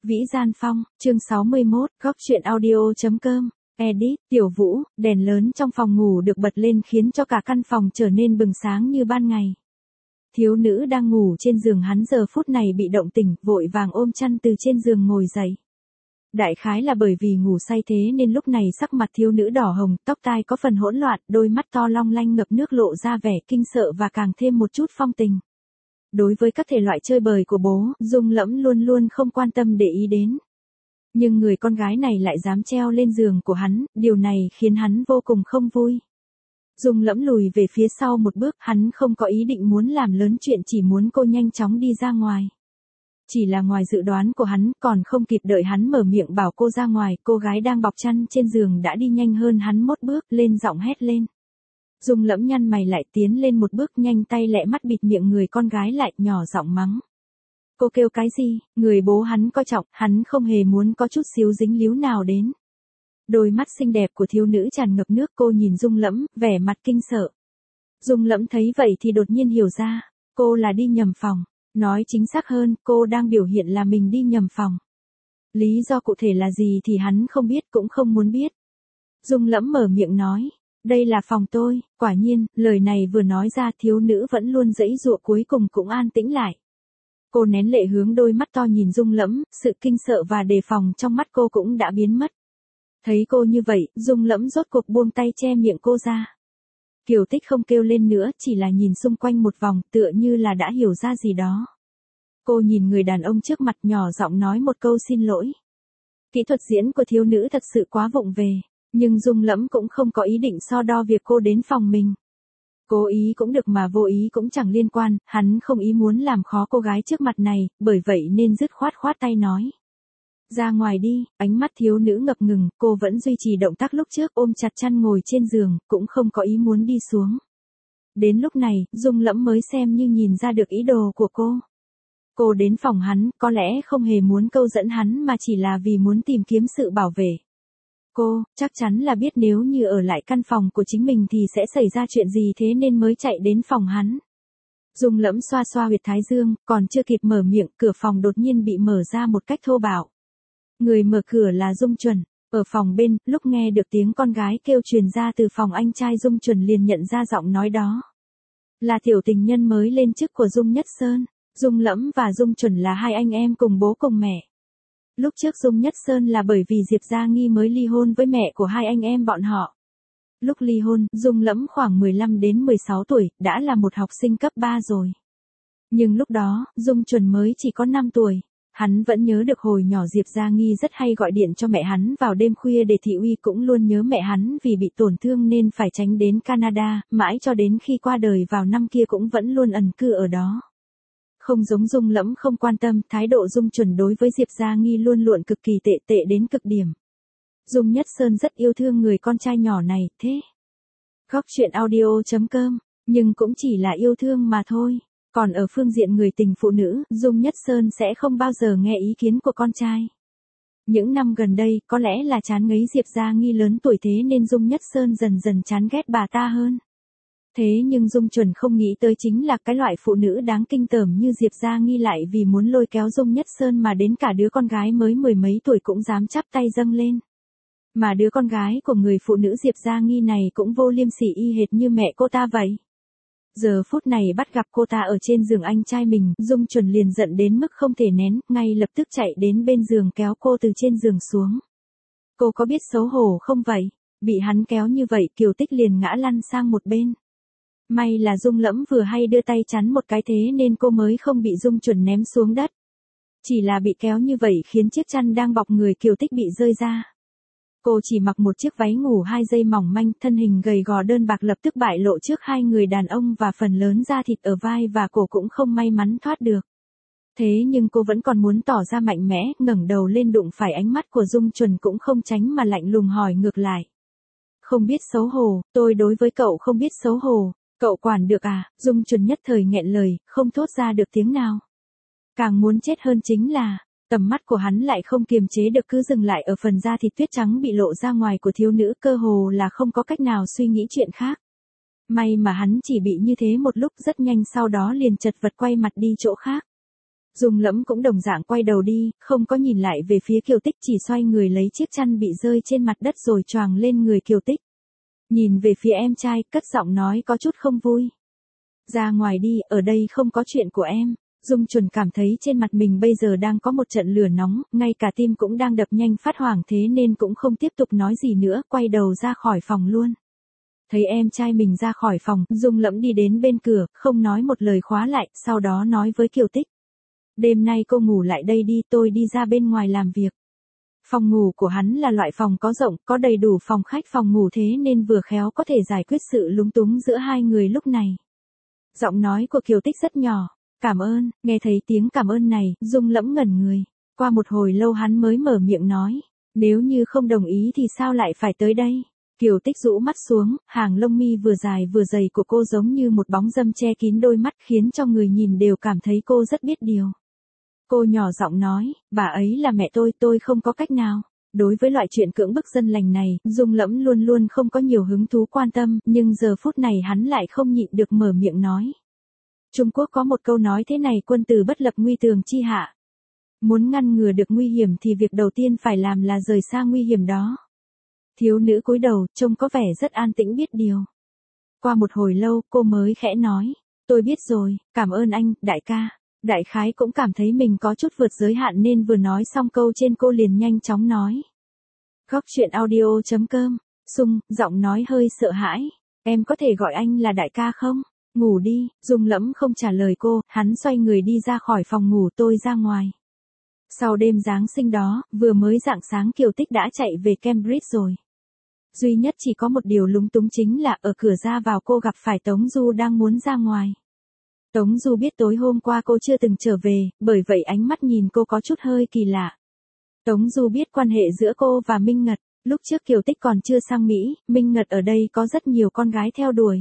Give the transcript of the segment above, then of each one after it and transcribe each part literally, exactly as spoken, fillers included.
Vĩ Gian Phong, chương sáu mươi mốt, góc truyện audio.com, edit, Tiểu Vũ, đèn lớn trong phòng ngủ được bật lên khiến cho cả căn phòng trở nên bừng sáng như ban ngày. Thiếu nữ đang ngủ trên giường hắn giờ phút này bị động tỉnh, vội vàng ôm chăn từ trên giường ngồi dậy. Đại khái là bởi vì ngủ say thế nên lúc này sắc mặt thiếu nữ đỏ hồng, tóc tai có phần hỗn loạn, đôi mắt to long lanh ngập nước lộ ra vẻ kinh sợ và càng thêm một chút phong tình. Đối với các thể loại chơi bời của bố, Dung Lẫm luôn luôn không quan tâm để ý đến. Nhưng người con gái này lại dám treo lên giường của hắn, điều này khiến hắn vô cùng không vui. Dung Lẫm lùi về phía sau một bước, hắn không có ý định muốn làm lớn chuyện, chỉ muốn cô nhanh chóng đi ra ngoài. Chỉ là ngoài dự đoán của hắn, còn không kịp đợi hắn mở miệng bảo cô ra ngoài, cô gái đang bọc chăn trên giường đã đi nhanh hơn hắn một bước, lên giọng hét lên. Dung Lẫm nhăn mày lại, tiến lên một bước, nhanh tay lẹ mắt bịt miệng người con gái lại, nhỏ giọng mắng. Cô kêu cái gì? Người bố hắn coi trọng, hắn không hề muốn có chút xíu dính líu nào đến. Đôi mắt xinh đẹp của thiếu nữ tràn ngập nước, cô nhìn Dung Lẫm, vẻ mặt kinh sợ. Dung Lẫm thấy vậy thì đột nhiên hiểu ra, cô là đi nhầm phòng. Nói chính xác hơn, cô đang biểu hiện là mình đi nhầm phòng. Lý do cụ thể là gì thì hắn không biết, cũng không muốn biết. Dung Lẫm mở miệng nói, đây là phòng tôi. Quả nhiên, lời này vừa nói ra, thiếu nữ vẫn luôn giãy giụa cuối cùng cũng an tĩnh lại. Cô nén lệ hướng đôi mắt to nhìn Dung Lẫm, sự kinh sợ và đề phòng trong mắt cô cũng đã biến mất. Thấy cô như vậy, Dung Lẫm rốt cuộc buông tay che miệng cô ra. Kiều Tích không kêu lên nữa, chỉ là nhìn xung quanh một vòng, tựa như là đã hiểu ra gì đó. Cô nhìn người đàn ông trước mặt, nhỏ giọng nói một câu xin lỗi. Kỹ thuật diễn của thiếu nữ thật sự quá vụng về, nhưng Dung Lẫm cũng không có ý định so đo việc cô đến phòng mình. Cố ý cũng được mà vô ý cũng chẳng liên quan, hắn không ý muốn làm khó cô gái trước mặt này, bởi vậy nên dứt khoát khoát tay nói. Ra ngoài đi. Ánh mắt thiếu nữ ngập ngừng, cô vẫn duy trì động tác lúc trước, ôm chặt chăn ngồi trên giường, cũng không có ý muốn đi xuống. Đến lúc này, Dung Lẫm mới xem như nhìn ra được ý đồ của cô. Cô đến phòng hắn, có lẽ không hề muốn câu dẫn hắn mà chỉ là vì muốn tìm kiếm sự bảo vệ. Cô, chắc chắn là biết nếu như ở lại căn phòng của chính mình thì sẽ xảy ra chuyện gì, thế nên mới chạy đến phòng hắn. Dung Lẫm xoa xoa huyệt thái dương, còn chưa kịp mở miệng, cửa phòng đột nhiên bị mở ra một cách thô bạo. Người mở cửa là Dung Chuẩn. Ở phòng bên, lúc nghe được tiếng con gái kêu truyền ra từ phòng anh trai, Dung Chuẩn liền nhận ra giọng nói đó. Là tiểu tình nhân mới lên chức của Dung Nhất Sơn. Dung Lẫm và Dung Chuẩn là hai anh em cùng bố cùng mẹ. Lúc trước Dung Nhất Sơn là bởi vì Diệp Gia Nghi mới ly hôn với mẹ của hai anh em bọn họ. Lúc ly hôn, Dung Lẫm khoảng mười lăm đến mười sáu tuổi, đã là một học sinh cấp ba rồi. Nhưng lúc đó, Dung Chuẩn mới chỉ có năm tuổi. Hắn vẫn nhớ được hồi nhỏ Diệp Gia Nghi rất hay gọi điện cho mẹ hắn vào đêm khuya để thị uy, cũng luôn nhớ mẹ hắn vì bị tổn thương nên phải tránh đến Canada, mãi cho đến khi qua đời vào năm kia cũng vẫn luôn ẩn cư ở đó. Không giống Dung Lẫm không quan tâm, thái độ Dung Chuẩn đối với Diệp Gia Nghi luôn luôn cực kỳ tệ tệ đến cực điểm. Dung Nhất Sơn rất yêu thương người con trai nhỏ này, thế. Góc truyện audio.com, nhưng cũng chỉ là yêu thương mà thôi. Còn ở phương diện người tình phụ nữ, Dung Nhất Sơn sẽ không bao giờ nghe ý kiến của con trai. Những năm gần đây, có lẽ là chán ngấy Diệp Gia Nghi lớn tuổi thế nên Dung Nhất Sơn dần dần chán ghét bà ta hơn. Thế nhưng Dung Chuẩn không nghĩ tới chính là cái loại phụ nữ đáng kinh tởm như Diệp Gia Nghi lại vì muốn lôi kéo Dung Nhất Sơn mà đến cả đứa con gái mới mười mấy tuổi cũng dám chắp tay dâng lên. Mà đứa con gái của người phụ nữ Diệp Gia Nghi này cũng vô liêm sỉ y hệt như mẹ cô ta vậy. Giờ phút này bắt gặp cô ta ở trên giường anh trai mình, Dung Chuẩn liền giận đến mức không thể nén, ngay lập tức chạy đến bên giường kéo cô từ trên giường xuống. Cô có biết xấu hổ không vậy? Bị hắn kéo như vậy, Kiều Tích liền ngã lăn sang một bên. May là Dung Lẫm vừa hay đưa tay chắn một cái thế nên cô mới không bị Dung Chuẩn ném xuống đất. Chỉ là bị kéo như vậy khiến chiếc chăn đang bọc người Kiều Tích bị rơi ra. Cô chỉ mặc một chiếc váy ngủ hai dây mỏng manh, thân hình gầy gò đơn bạc lập tức bại lộ trước hai người đàn ông và phần lớn da thịt ở vai và cổ cũng không may mắn thoát được. Thế nhưng cô vẫn còn muốn tỏ ra mạnh mẽ, ngẩng đầu lên đụng phải ánh mắt của Dung Chuẩn cũng không tránh mà lạnh lùng hỏi ngược lại. Không biết xấu hổ, tôi đối với cậu không biết xấu hổ, cậu quản được à? Dung Chuẩn nhất thời nghẹn lời, không thốt ra được tiếng nào. Càng muốn chết hơn chính là, tầm mắt của hắn lại không kiềm chế được cứ dừng lại ở phần da thịt tuyết trắng bị lộ ra ngoài của thiếu nữ, cơ hồ là không có cách nào suy nghĩ chuyện khác. May mà hắn chỉ bị như thế một lúc, rất nhanh sau đó liền chật vật quay mặt đi chỗ khác. Dung Lẫm cũng đồng dạng quay đầu đi, không có nhìn lại về phía Kiều Tích, chỉ xoay người lấy chiếc chăn bị rơi trên mặt đất rồi choàng lên người Kiều Tích. Nhìn về phía em trai, cất giọng nói có chút không vui. Ra ngoài đi, ở đây không có chuyện của em. Dung Chuẩn cảm thấy trên mặt mình bây giờ đang có một trận lửa nóng, ngay cả tim cũng đang đập nhanh phát hoảng, thế nên cũng không tiếp tục nói gì nữa, quay đầu ra khỏi phòng luôn. Thấy em trai mình ra khỏi phòng, Dung Lẫm đi đến bên cửa, không nói một lời khóa lại, sau đó nói với Kiều Tích. Đêm nay cô ngủ lại đây đi, tôi đi ra bên ngoài làm việc. Phòng ngủ của hắn là loại phòng có rộng, có đầy đủ phòng khách phòng ngủ, thế nên vừa khéo có thể giải quyết sự lúng túng giữa hai người lúc này. Giọng nói của Kiều Tích rất nhỏ. Cảm ơn. Nghe thấy tiếng cảm ơn này, Dung Lẫm ngẩn người. Qua một hồi lâu hắn mới mở miệng nói. Nếu như không đồng ý thì sao lại phải tới đây? Kiều Tích rũ mắt xuống, hàng lông mi vừa dài vừa dày của cô giống như một bóng râm che kín đôi mắt, khiến cho người nhìn đều cảm thấy cô rất biết điều. Cô nhỏ giọng nói, bà ấy là mẹ tôi, tôi không có cách nào. Đối với loại chuyện cưỡng bức dân lành này, Dung Lẫm luôn luôn không có nhiều hứng thú quan tâm, nhưng giờ phút này hắn lại không nhịn được mở miệng nói. Trung Quốc có một câu nói thế này, quân tử bất lập nguy tường chi hạ. Muốn ngăn ngừa được nguy hiểm thì việc đầu tiên phải làm là rời xa nguy hiểm đó. Thiếu nữ cúi đầu, trông có vẻ rất an tĩnh biết điều. Qua một hồi lâu, cô mới khẽ nói, tôi biết rồi, cảm ơn anh, đại ca. Đại khái cũng cảm thấy mình có chút vượt giới hạn nên vừa nói xong câu trên cô liền nhanh chóng nói. Góc truyện audio chấm com, Sung, giọng nói hơi sợ hãi. Em có thể gọi anh là đại ca không? Ngủ đi. Dung Lẫm không trả lời cô, hắn xoay người đi ra khỏi phòng ngủ, tôi ra ngoài. Sau đêm Giáng sinh đó, vừa mới rạng sáng Kiều Tích đã chạy về Cambridge rồi. Duy nhất chỉ có một điều lúng túng chính là ở cửa ra vào cô gặp phải Tống Du đang muốn ra ngoài. Tống Du biết tối hôm qua cô chưa từng trở về, bởi vậy ánh mắt nhìn cô có chút hơi kỳ lạ. Tống Du biết quan hệ giữa cô và Minh Ngật, lúc trước Kiều Tích còn chưa sang Mỹ, Minh Ngật ở đây có rất nhiều con gái theo đuổi.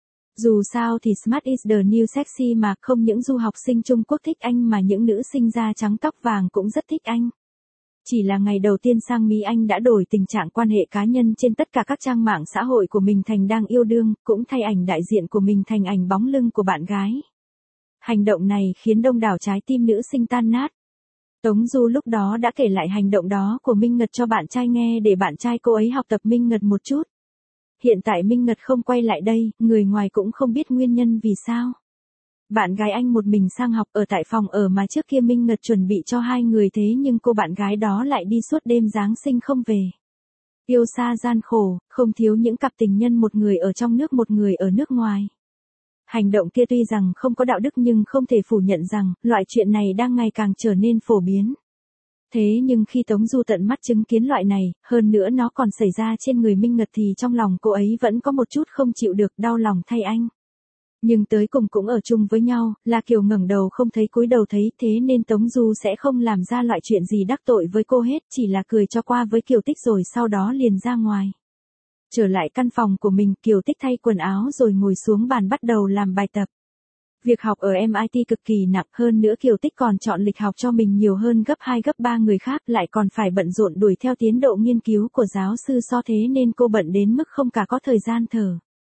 Dù sao thì smart is the new sexy mà, không những du học sinh Trung Quốc thích anh mà những nữ sinh da trắng tóc vàng cũng rất thích anh. Chỉ là ngày đầu tiên sang Mỹ anh đã đổi tình trạng quan hệ cá nhân trên tất cả các trang mạng xã hội của mình thành đang yêu đương, cũng thay ảnh đại diện của mình thành ảnh bóng lưng của bạn gái. Hành động này khiến đông đảo trái tim nữ sinh tan nát. Tống Du lúc đó đã kể lại hành động đó của Minh Ngật cho bạn trai nghe để bạn trai cô ấy học tập Minh Ngật một chút. Hiện tại Minh Ngật không quay lại đây, người ngoài cũng không biết nguyên nhân vì sao. Bạn gái anh một mình sang học ở tại phòng ở mà trước kia Minh Ngật chuẩn bị cho hai người, thế nhưng cô bạn gái đó lại đi suốt đêm Giáng sinh không về. Yêu xa gian khổ, không thiếu những cặp tình nhân, một người ở trong nước một người ở nước ngoài. Hành động kia tuy rằng không có đạo đức nhưng không thể phủ nhận rằng, loại chuyện này đang ngày càng trở nên phổ biến. Thế nhưng khi Tống Du tận mắt chứng kiến loại này, hơn nữa nó còn xảy ra trên người Minh Ngật thì trong lòng cô ấy vẫn có một chút không chịu được, đau lòng thay anh. Nhưng tới cùng cũng ở chung với nhau, là Kiều ngẩng đầu không thấy cúi đầu thấy, thế nên Tống Du sẽ không làm ra loại chuyện gì đắc tội với cô hết, chỉ là cười cho qua với Kiều Tích rồi sau đó liền ra ngoài. Trở lại căn phòng của mình, Kiều Tích thay quần áo rồi ngồi xuống bàn bắt đầu làm bài tập. Việc học ở em i tê cực kỳ nặng, hơn nữa Kiều Tích còn chọn lịch học cho mình nhiều hơn gấp hai gấp ba người khác, lại còn phải bận rộn đuổi theo tiến độ nghiên cứu của giáo sư So, thế nên cô bận đến mức không cả có thời gian thở.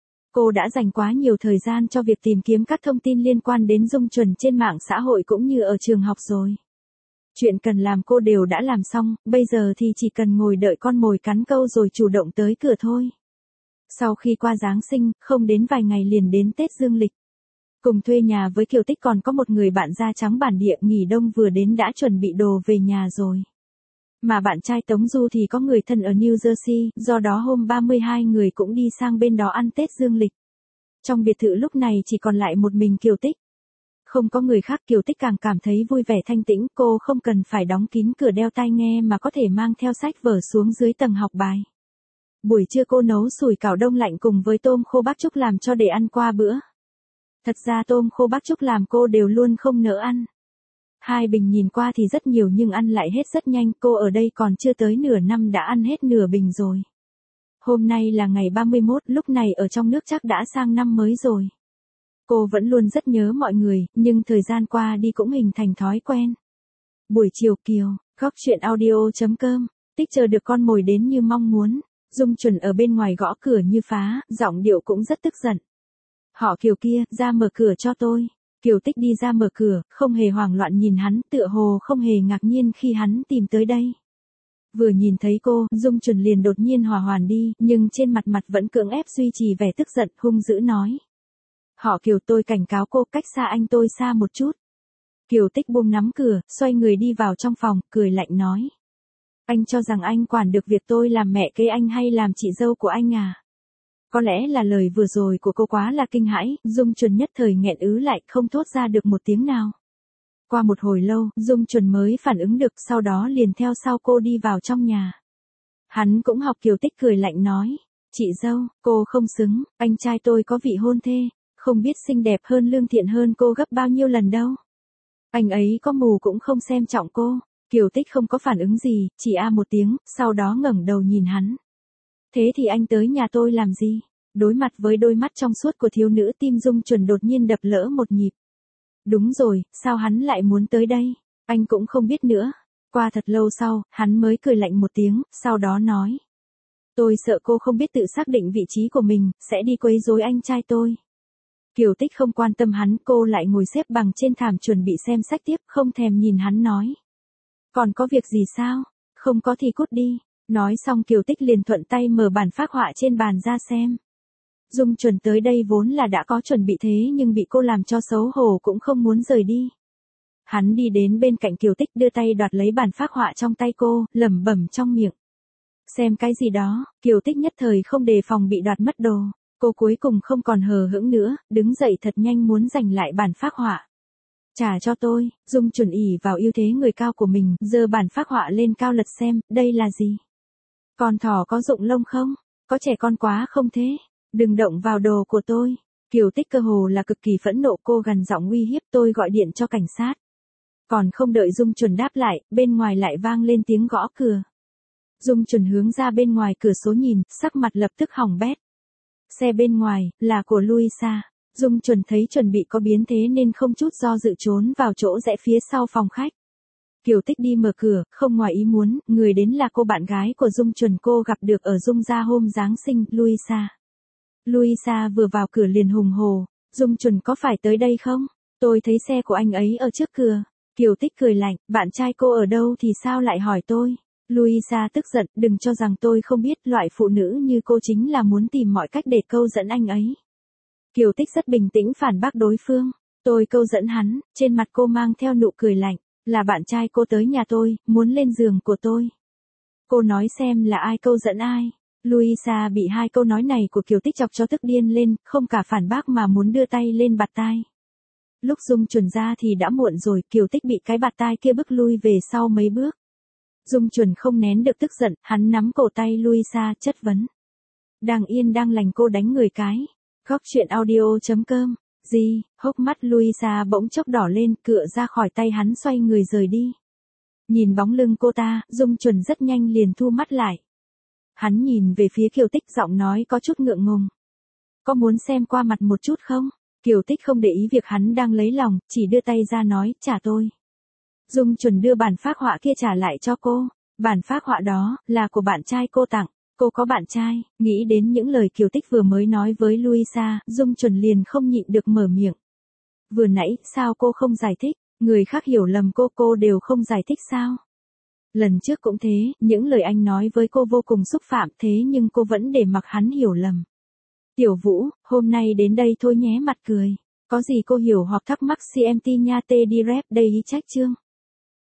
Cô đã dành quá nhiều thời gian cho việc tìm kiếm các thông tin liên quan đến Dung Chuẩn trên mạng xã hội cũng như ở trường học rồi. Chuyện cần làm cô đều đã làm xong, bây giờ thì chỉ cần ngồi đợi con mồi cắn câu rồi chủ động tới cửa thôi. Sau khi qua Giáng sinh, không đến vài ngày liền đến Tết Dương lịch. Cùng thuê nhà với Kiều Tích còn có một người bạn da trắng bản địa, nghỉ đông vừa đến đã chuẩn bị đồ về nhà rồi. Mà bạn trai Tống Du thì có người thân ở New Jersey, do đó hôm ba mươi hai người cũng đi sang bên đó ăn Tết Dương lịch. Trong biệt thự lúc này chỉ còn lại một mình Kiều Tích. Không có người khác, Kiều Tích càng cảm thấy vui vẻ thanh tĩnh, cô không cần phải đóng kín cửa đeo tai nghe mà có thể mang theo sách vở xuống dưới tầng học bài. Buổi trưa cô nấu sủi cảo đông lạnh cùng với tôm khô bác Trúc làm cho để ăn qua bữa. Thật ra tôm khô bác Trúc làm cô đều luôn không nỡ ăn. Hai bình nhìn qua thì rất nhiều nhưng ăn lại hết rất nhanh, cô ở đây còn chưa tới nửa năm đã ăn hết nửa bình rồi. Hôm nay là ngày ba mươi mốt, lúc này ở trong nước chắc đã sang năm mới rồi. Cô vẫn luôn rất nhớ mọi người, nhưng thời gian qua đi cũng hình thành thói quen. Buổi chiều Kiều, góc truyện audio chấm com, Tích chờ được con mồi đến như mong muốn. Dung Chuẩn ở bên ngoài gõ cửa như phá, giọng điệu cũng rất tức giận. Họ Kiều kia, ra mở cửa cho tôi. Kiều Tích đi ra mở cửa, không hề hoảng loạn nhìn hắn, tựa hồ không hề ngạc nhiên khi hắn tìm tới đây. Vừa nhìn thấy cô, Dung Chuẩn liền đột nhiên hòa hoàn đi, nhưng trên mặt mặt vẫn cưỡng ép duy trì vẻ tức giận, hung dữ nói. Họ Kiều, tôi cảnh cáo cô, cách xa anh tôi xa một chút. Kiều Tích buông nắm cửa, xoay người đi vào trong phòng, cười lạnh nói. Anh cho rằng anh quản được việc tôi làm mẹ kế anh hay làm chị dâu của anh à? Có lẽ là lời vừa rồi của cô quá là kinh hãi, Dung Chuẩn nhất thời nghẹn ứ lại, không thốt ra được một tiếng nào. Qua một hồi lâu, Dung Chuẩn mới phản ứng được, sau đó liền theo sau cô đi vào trong nhà. Hắn cũng học Kiều Tích cười lạnh nói. Chị dâu, cô không xứng, anh trai tôi có vị hôn thê, không biết xinh đẹp hơn lương thiện hơn cô gấp bao nhiêu lần đâu. Anh ấy có mù cũng không xem trọng cô. Kiều Tích không có phản ứng gì, chỉ a một tiếng, sau đó ngẩng đầu nhìn hắn. Thế thì anh tới nhà tôi làm gì? Đối mặt với đôi mắt trong suốt của thiếu nữ, tim Dung Chuẩn đột nhiên đập lỡ một nhịp. Đúng rồi, sao hắn lại muốn tới đây? Anh cũng không biết nữa. Qua thật lâu sau, hắn mới cười lạnh một tiếng, sau đó nói. Tôi sợ cô không biết tự xác định vị trí của mình, sẽ đi quấy rối anh trai tôi. Kiều Tích không quan tâm hắn, cô lại ngồi xếp bằng trên thảm chuẩn bị xem sách tiếp, không thèm nhìn hắn nói. Còn có việc gì sao? Không có thì cút đi. Nói xong Kiều Tích liền thuận tay mở bản phác họa trên bàn ra xem. Dung Chuẩn tới đây vốn là đã có chuẩn bị thế nhưng bị cô làm cho xấu hổ cũng không muốn rời đi. Hắn đi đến bên cạnh Kiều Tích đưa tay đoạt lấy bản phác họa trong tay cô, lẩm bẩm trong miệng. Xem cái gì đó, Kiều Tích nhất thời không đề phòng bị đoạt mất đồ. Cô cuối cùng không còn hờ hững nữa, đứng dậy thật nhanh muốn giành lại bản phác họa. Trả cho tôi, Dung Chuẩn ỉ vào ưu thế người cao của mình, giơ bản phác họa lên cao lật xem, đây là gì? Con thỏ có rụng lông không? Có trẻ con quá không thế? Đừng động vào đồ của tôi. Kiều Tích cơ hồ là cực kỳ phẫn nộ, cô gằn giọng uy hiếp, tôi gọi điện cho cảnh sát. Còn không đợi Dung Chuẩn đáp lại, bên ngoài lại vang lên tiếng gõ cửa. Dung Chuẩn hướng ra bên ngoài cửa sổ nhìn, sắc mặt lập tức hỏng bét. Xe bên ngoài, là của Louisa. Dung Chuẩn thấy chuẩn bị có biến thế nên không chút do dự trốn vào chỗ rẽ phía sau phòng khách. Kiều Tích đi mở cửa, không ngoài ý muốn, người đến là cô bạn gái của Dung Chuẩn cô gặp được ở Dung gia hôm Giáng sinh, Louisa. Louisa vừa vào cửa liền hùng hồ, Dung Chuẩn có phải tới đây không? Tôi thấy xe của anh ấy ở trước cửa. Kiều Tích cười lạnh, bạn trai cô ở đâu thì sao lại hỏi tôi? Louisa tức giận, đừng cho rằng tôi không biết loại phụ nữ như cô chính là muốn tìm mọi cách để câu dẫn anh ấy. Kiều Tích rất bình tĩnh phản bác đối phương. Tôi câu dẫn hắn, trên mặt cô mang theo nụ cười lạnh, là bạn trai cô tới nhà tôi, muốn lên giường của tôi. Cô nói xem là ai câu dẫn ai. Louisa bị hai câu nói này của Kiều Tích chọc cho tức điên lên, không cả phản bác mà muốn đưa tay lên bạt tai. Lúc Dung Chuẩn ra thì đã muộn rồi, Kiều Tích bị cái bạt tai kia bức lui về sau mấy bước. Dung Chuẩn không nén được tức giận, hắn nắm cổ tay Louisa chất vấn. Đang yên đang lành cô đánh người cái. Góc truyện audio chấm com. Gì, hốc mắt Louisa bỗng chốc đỏ lên, cựa ra khỏi tay hắn xoay người rời đi. Nhìn bóng lưng cô ta, Dung Chuẩn rất nhanh liền thu mắt lại. Hắn nhìn về phía Kiều Tích, giọng nói có chút ngượng ngùng. Có muốn xem qua mặt một chút không? Kiều Tích không để ý việc hắn đang lấy lòng, chỉ đưa tay ra nói, trả tôi. Dung Chuẩn đưa bản phác họa kia trả lại cho cô. Bản phác họa đó, là của bạn trai cô tặng. Cô có bạn trai, nghĩ đến những lời Kiều Tích vừa mới nói với Louisa, Dung Chuẩn liền không nhịn được mở miệng. Vừa nãy, sao cô không giải thích? Người khác hiểu lầm cô, cô đều không giải thích sao? Lần trước cũng thế, những lời anh nói với cô vô cùng xúc phạm, thế nhưng cô vẫn để mặc hắn hiểu lầm. Tiểu Vũ, hôm nay đến đây thôi nhé, mặt cười. Có gì cô hiểu hoặc thắc mắc xê em tê nha tê đi rep đây ý trách chương.